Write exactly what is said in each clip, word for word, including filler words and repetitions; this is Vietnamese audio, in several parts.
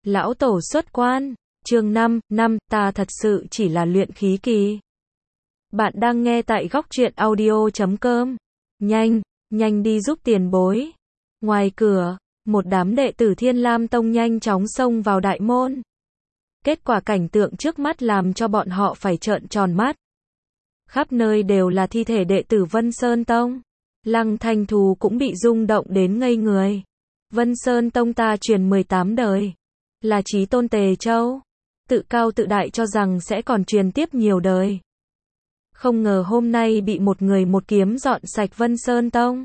Lão Tổ xuất quan. Chương năm, năm, ta thật sự chỉ là luyện khí kỳ. Bạn đang nghe tại góc truyện audio chấm com. Nhanh, nhanh đi giúp tiền bối. Ngoài cửa, một đám đệ tử Thiên Lam Tông nhanh chóng xông vào đại môn. Kết quả cảnh tượng trước mắt làm cho bọn họ phải trợn tròn mắt. Khắp nơi đều là thi thể đệ tử Vân Sơn Tông. Lăng Thanh Thù cũng bị rung động đến ngây người. Vân Sơn Tông ta truyền mười tám đời. Là chí tôn Tề Châu. Tự cao tự đại cho rằng sẽ còn truyền tiếp nhiều đời. Không ngờ hôm nay bị một người một kiếm dọn sạch Vân Sơn Tông.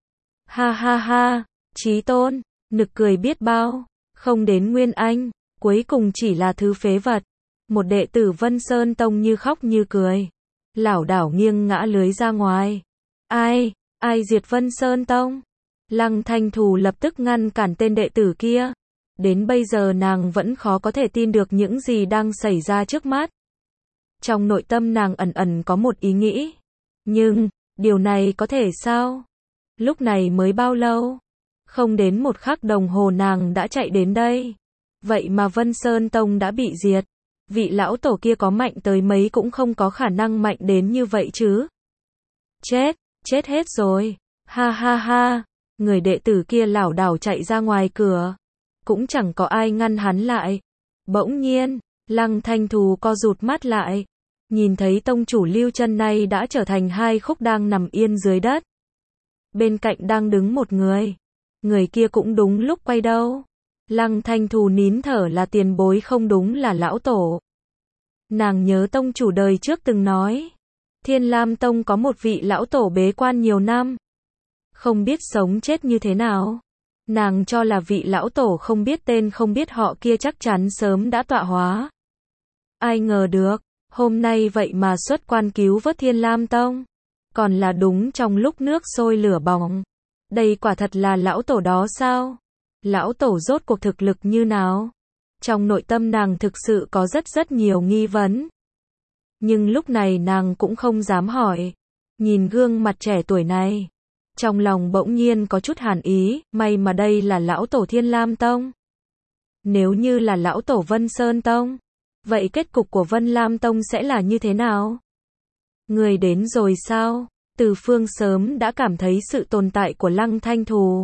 Ha ha ha, chí tôn, nực cười biết bao, không đến Nguyên Anh, cuối cùng chỉ là thứ phế vật. Một đệ tử Vân Sơn Tông như khóc như cười, lảo đảo nghiêng ngã lưới ra ngoài. Ai, ai diệt Vân Sơn Tông? Lăng Thanh Thù lập tức ngăn cản tên đệ tử kia. Đến bây giờ nàng vẫn khó có thể tin được những gì đang xảy ra trước mắt. Trong nội tâm nàng ẩn ẩn có một ý nghĩ. Nhưng, điều này có thể sao? Lúc này mới bao lâu? Không đến một khắc đồng hồ nàng đã chạy đến đây. Vậy mà Vân Sơn Tông đã bị diệt. Vị lão tổ kia có mạnh tới mấy cũng không có khả năng mạnh đến như vậy chứ. Chết, chết hết rồi. Ha ha ha. Người đệ tử kia lảo đảo chạy ra ngoài cửa. Cũng chẳng có ai ngăn hắn lại. Bỗng nhiên, Lăng Thanh Thù co rụt mắt lại. Nhìn thấy tông chủ Lưu Chân này đã trở thành hai khúc đang nằm yên dưới đất. Bên cạnh đang đứng một người. Người kia cũng đúng lúc quay đầu. Lăng Thanh Thù nín thở là tiền bối không đúng là lão tổ. Nàng nhớ tông chủ đời trước từng nói. Thiên Lam Tông có một vị lão tổ bế quan nhiều năm. Không biết sống chết như thế nào. Nàng cho là vị lão tổ không biết tên không biết họ kia chắc chắn sớm đã tọa hóa. Ai ngờ được, hôm nay vậy mà xuất quan cứu vớt Thiên Lam Tông. Còn là đúng trong lúc nước sôi lửa bỏng. Đây quả thật là lão tổ đó sao? Lão tổ rốt cuộc thực lực như nào? Trong nội tâm nàng thực sự có rất rất nhiều nghi vấn. Nhưng lúc này nàng cũng không dám hỏi. Nhìn gương mặt trẻ tuổi này. Trong lòng bỗng nhiên có chút hàn ý, may mà đây là lão tổ Thiên Lam Tông. Nếu như là lão tổ Vân Sơn Tông, vậy kết cục của Vân Lam Tông sẽ là như thế nào? Người đến rồi sao? Từ Phương sớm đã cảm thấy sự tồn tại của Lăng Thanh Thù.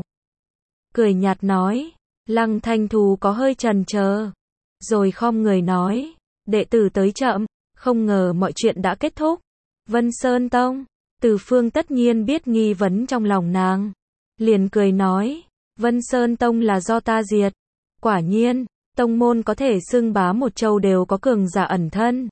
Cười nhạt nói, Lăng Thanh Thù có hơi chần chờ, rồi khom người nói, đệ tử tới chậm, không ngờ mọi chuyện đã kết thúc. Vân Sơn Tông. Từ Phương tất nhiên biết nghi vấn trong lòng nàng. Liền cười nói, Vân Sơn Tông là do ta diệt. Quả nhiên, tông môn có thể xưng bá một châu đều có cường giả ẩn thân.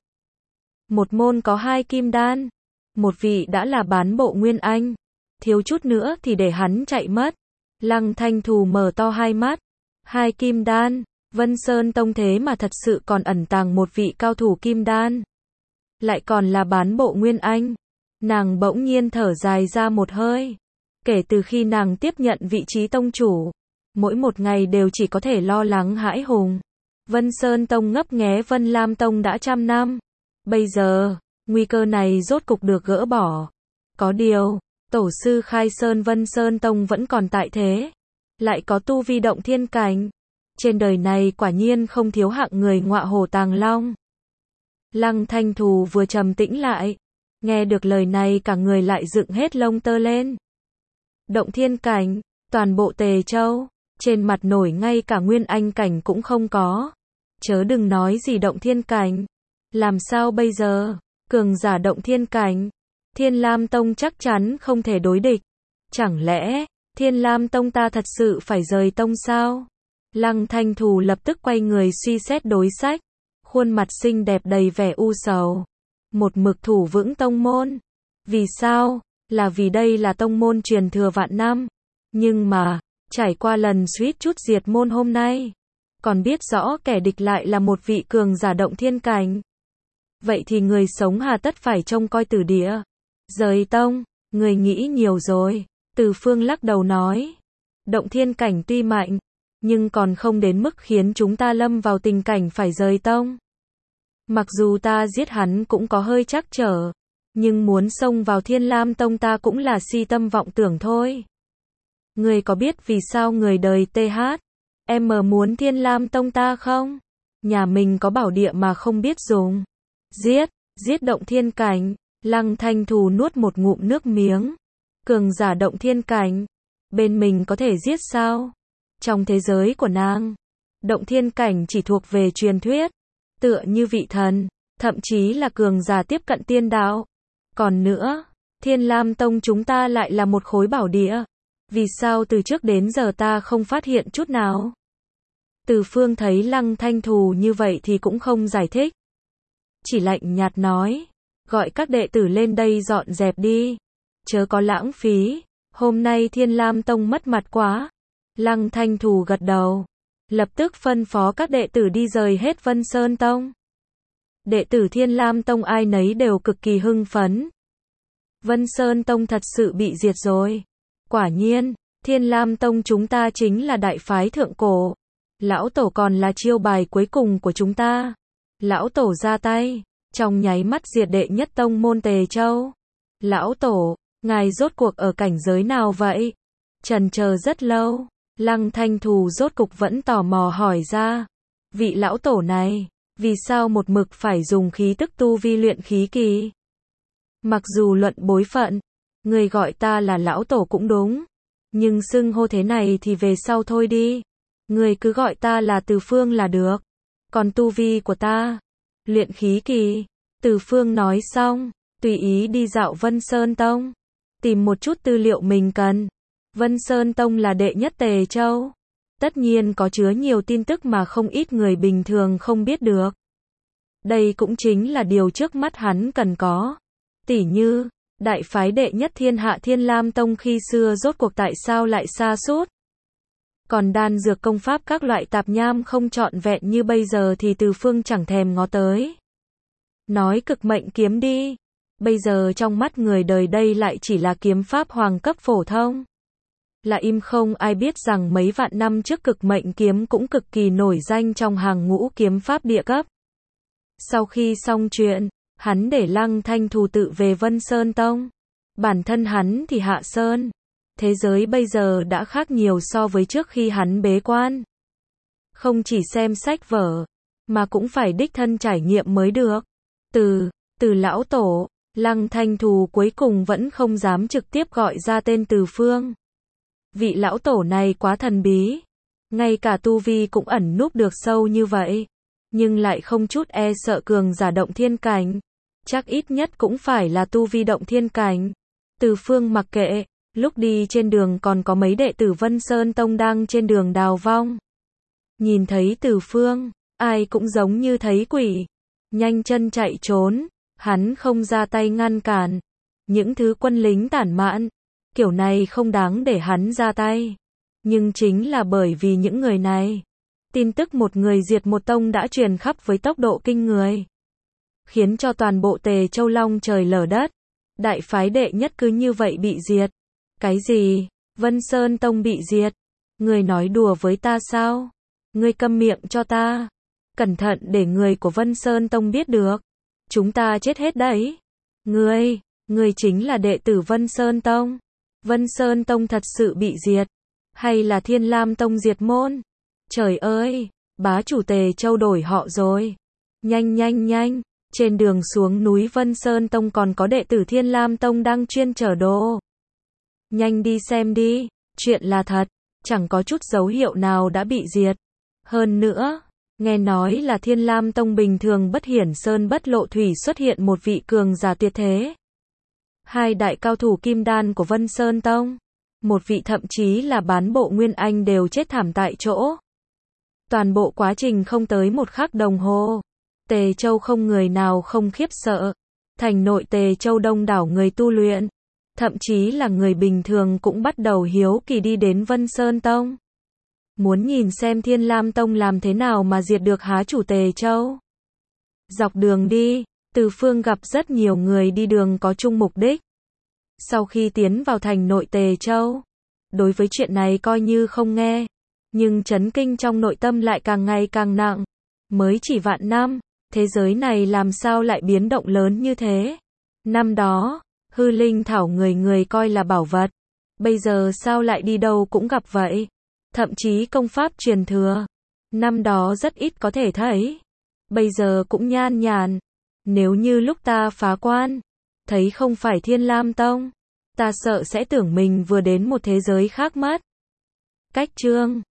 Một môn có hai kim đan. Một vị đã là bán bộ Nguyên Anh. Thiếu chút nữa thì để hắn chạy mất. Lăng Thanh Thù mở to hai mắt. Hai kim đan, Vân Sơn Tông thế mà thật sự còn ẩn tàng một vị cao thủ kim đan. Lại còn là bán bộ Nguyên Anh. Nàng bỗng nhiên thở dài ra một hơi. Kể từ khi nàng tiếp nhận vị trí tông chủ, mỗi một ngày đều chỉ có thể lo lắng hãi hùng. Vân Sơn Tông ngấp nghé Vân Lam Tông đã trăm năm. Bây giờ, nguy cơ này rốt cục được gỡ bỏ. Có điều, tổ sư khai sơn Vân Sơn Tông vẫn còn tại thế. Lại có tu vi động thiên cảnh. Trên đời này quả nhiên không thiếu hạng người ngọa hổ tàng long. Lăng Thanh Thù vừa trầm tĩnh lại. Nghe được lời này cả người lại dựng hết lông tơ lên. Động thiên cảnh, toàn bộ Tề Châu, trên mặt nổi ngay cả Nguyên Anh cảnh cũng không có. Chớ đừng nói gì động thiên cảnh. Làm sao bây giờ? Cường giả động thiên cảnh. Thiên Lam Tông chắc chắn không thể đối địch. Chẳng lẽ, Thiên Lam Tông ta thật sự phải rời tông sao? Lăng Thanh Thù lập tức quay người suy xét đối sách. Khuôn mặt xinh đẹp đầy vẻ u sầu. Một mực thủ vững tông môn. Vì sao? Là vì đây là tông môn truyền thừa vạn năm. Nhưng mà, trải qua lần suýt chút diệt môn hôm nay, còn biết rõ kẻ địch lại là một vị cường giả động thiên cảnh. Vậy thì người sống hà tất phải trông coi tử địa. Rời tông, người nghĩ nhiều rồi. Từ Phương lắc đầu nói. Động thiên cảnh tuy mạnh, nhưng còn không đến mức khiến chúng ta lâm vào tình cảnh phải rời tông. Mặc dù ta giết hắn cũng có hơi trắc trở, nhưng muốn xông vào Thiên Lam Tông ta cũng là si tâm vọng tưởng thôi. Người có biết vì sao người đời tê hát em mờ muốn Thiên Lam Tông ta không? Nhà mình có bảo địa mà không biết dùng. Giết, giết động thiên cảnh. Lăng Thanh Thù nuốt một ngụm nước miếng. Cường giả động thiên cảnh. Bên mình có thể giết sao? Trong thế giới của nàng, động thiên cảnh chỉ thuộc về truyền thuyết. Tựa như vị thần, thậm chí là cường giả tiếp cận tiên đạo. Còn nữa, Thiên Lam Tông chúng ta lại là một khối bảo địa. Vì sao từ trước đến giờ ta không phát hiện chút nào? Từ Phương thấy Lăng Thanh Thù như vậy thì cũng không giải thích. Chỉ lạnh nhạt nói, gọi các đệ tử lên đây dọn dẹp đi. Chớ có lãng phí, hôm nay Thiên Lam Tông mất mặt quá. Lăng Thanh Thù gật đầu, lập tức phân phó các đệ tử đi rời hết Vân Sơn Tông. Đệ tử Thiên Lam Tông ai nấy đều cực kỳ hưng phấn. Vân Sơn Tông thật sự bị diệt rồi. Quả nhiên, Thiên Lam Tông chúng ta chính là đại phái thượng cổ. Lão Tổ còn là chiêu bài cuối cùng của chúng ta. Lão Tổ ra tay, trong nháy mắt diệt đệ nhất tông môn Tề Châu. Lão Tổ, ngài rốt cuộc ở cảnh giới nào vậy? Trần chờ rất lâu, Lăng Thanh Thù rốt cục vẫn tò mò hỏi ra. Vị lão tổ này, vì sao một mực phải dùng khí tức tu vi luyện khí kỳ? Mặc dù luận bối phận, người gọi ta là lão tổ cũng đúng. Nhưng xưng hô thế này thì về sau thôi đi. Người cứ gọi ta là Từ Phương là được. Còn tu vi của ta, luyện khí kỳ. Từ Phương nói xong, tùy ý đi dạo Vân Sơn Tông. Tìm một chút tư liệu mình cần. Vân Sơn Tông là đệ nhất Tề Châu. Tất nhiên có chứa nhiều tin tức mà không ít người bình thường không biết được. Đây cũng chính là điều trước mắt hắn cần có. Tỉ như, đại phái đệ nhất thiên hạ Thiên Lam Tông khi xưa rốt cuộc tại sao lại sa sút. Còn đan dược công pháp các loại tạp nham không trọn vẹn như bây giờ thì Từ Phương chẳng thèm ngó tới. Nói cực mệnh kiếm đi. Bây giờ trong mắt người đời đây lại chỉ là kiếm pháp hoàng cấp phổ thông. Là im không ai biết rằng mấy vạn năm trước cực mệnh kiếm cũng cực kỳ nổi danh trong hàng ngũ kiếm pháp địa cấp. Sau khi xong chuyện, hắn để Lăng Thanh Thù tự về Vân Sơn Tông. Bản thân hắn thì hạ sơn. Thế giới bây giờ đã khác nhiều so với trước khi hắn bế quan. Không chỉ xem sách vở, mà cũng phải đích thân trải nghiệm mới được. Từ, từ lão tổ, Lăng Thanh Thù cuối cùng vẫn không dám trực tiếp gọi ra tên Từ Phương. Vị lão tổ này quá thần bí. Ngay cả tu vi cũng ẩn núp được sâu như vậy. Nhưng lại không chút e sợ cường giả động thiên cảnh. Chắc ít nhất cũng phải là tu vi động thiên cảnh. Từ Phương mặc kệ, lúc đi trên đường còn có mấy đệ tử Vân Sơn Tông đang trên đường đào vong. Nhìn thấy Từ Phương, ai cũng giống như thấy quỷ. Nhanh chân chạy trốn, hắn không ra tay ngăn cản. Những thứ quân lính tản mạn, kiểu này không đáng để hắn ra tay. Nhưng chính là bởi vì những người này, tin tức một người diệt một tông đã truyền khắp với tốc độ kinh người. Khiến cho toàn bộ Tề Châu long trời lở đất. Đại phái đệ nhất cứ như vậy bị diệt. Cái gì? Vân Sơn Tông bị diệt? Người nói đùa với ta sao? Ngươi câm miệng cho ta. Cẩn thận để người của Vân Sơn Tông biết được. Chúng ta chết hết đấy. Ngươi, ngươi chính là đệ tử Vân Sơn Tông. Vân Sơn Tông thật sự bị diệt. Hay là Thiên Lam Tông diệt môn? Trời ơi, bá chủ Tề Châu đổi họ rồi. Nhanh nhanh nhanh, trên đường xuống núi Vân Sơn Tông còn có đệ tử Thiên Lam Tông đang chuyên chở đồ. Nhanh đi xem đi, chuyện là thật, chẳng có chút dấu hiệu nào đã bị diệt. Hơn nữa, nghe nói là Thiên Lam Tông bình thường bất hiển sơn bất lộ thủy xuất hiện một vị cường giả tuyệt thế. Hai đại cao thủ kim đan của Vân Sơn Tông. Một vị thậm chí là bán bộ Nguyên Anh đều chết thảm tại chỗ. Toàn bộ quá trình không tới một khắc đồng hồ. Tề Châu không người nào không khiếp sợ. Thành nội Tề Châu đông đảo người tu luyện. Thậm chí là người bình thường cũng bắt đầu hiếu kỳ đi đến Vân Sơn Tông. Muốn nhìn xem Thiên Lam Tông làm thế nào mà diệt được há chủ Tề Châu. Dọc đường đi, Từ Phương gặp rất nhiều người đi đường có chung mục đích. Sau khi tiến vào thành nội Tề Châu, đối với chuyện này coi như không nghe. Nhưng chấn kinh trong nội tâm lại càng ngày càng nặng. Mới chỉ vạn năm, thế giới này làm sao lại biến động lớn như thế? Năm đó, hư linh thảo người người coi là bảo vật. Bây giờ sao lại đi đâu cũng gặp vậy? thậm chí công pháp truyền thừa. Năm đó rất ít có thể thấy. Bây giờ cũng nhan nhản. Nếu như lúc ta phá quan, thấy không phải Thiên Lam Tông, ta sợ sẽ tưởng mình vừa đến một thế giới khác mất. Cách chương